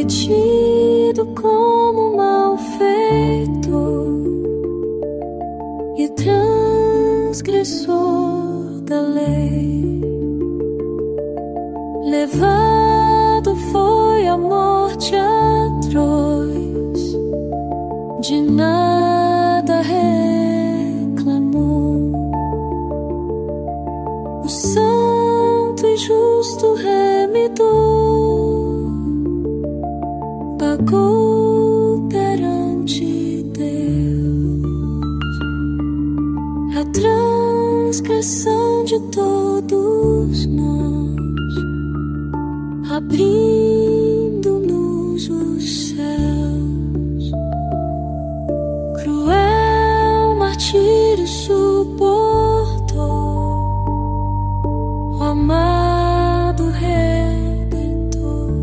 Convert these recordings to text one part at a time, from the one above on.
foi tido como mal feito e transgressor da lei. Levado foi à morte atroz, de nada reclamou. O santo e justo remidor pagou perante Deus a transgressão de todos nós, abrindo-nos os céus. Cruel martírio suportou o amado Redentor.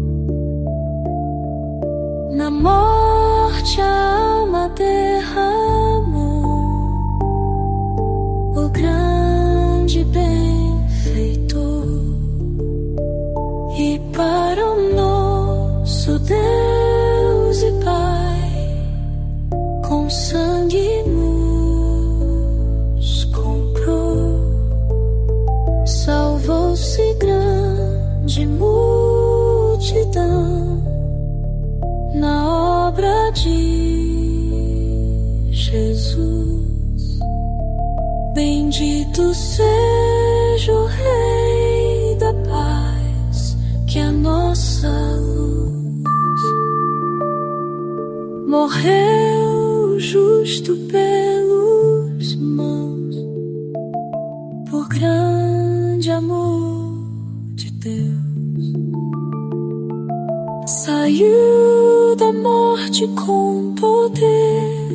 Na morte a alma derramou o grande benfeitor. E para o nosso Deus e Pai, com sangue nos comprou. Salvou-se grande multidão na obra de Jesus. Bendito seja o Rei da paz, que a nossa luz. Morreu justo pelos mãos, por grande amor de Deus. Saiu da morte com poder,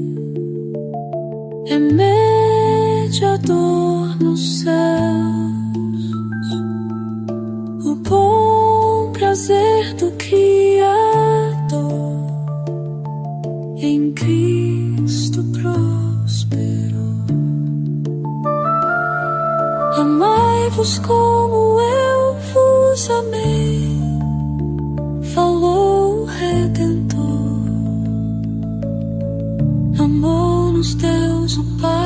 é mediador nos céus. O bom prazer do Criador em Cristo prosperou. Amai-vos como eu vos amei, falou o Redentor. Amou-nos Deus o Pai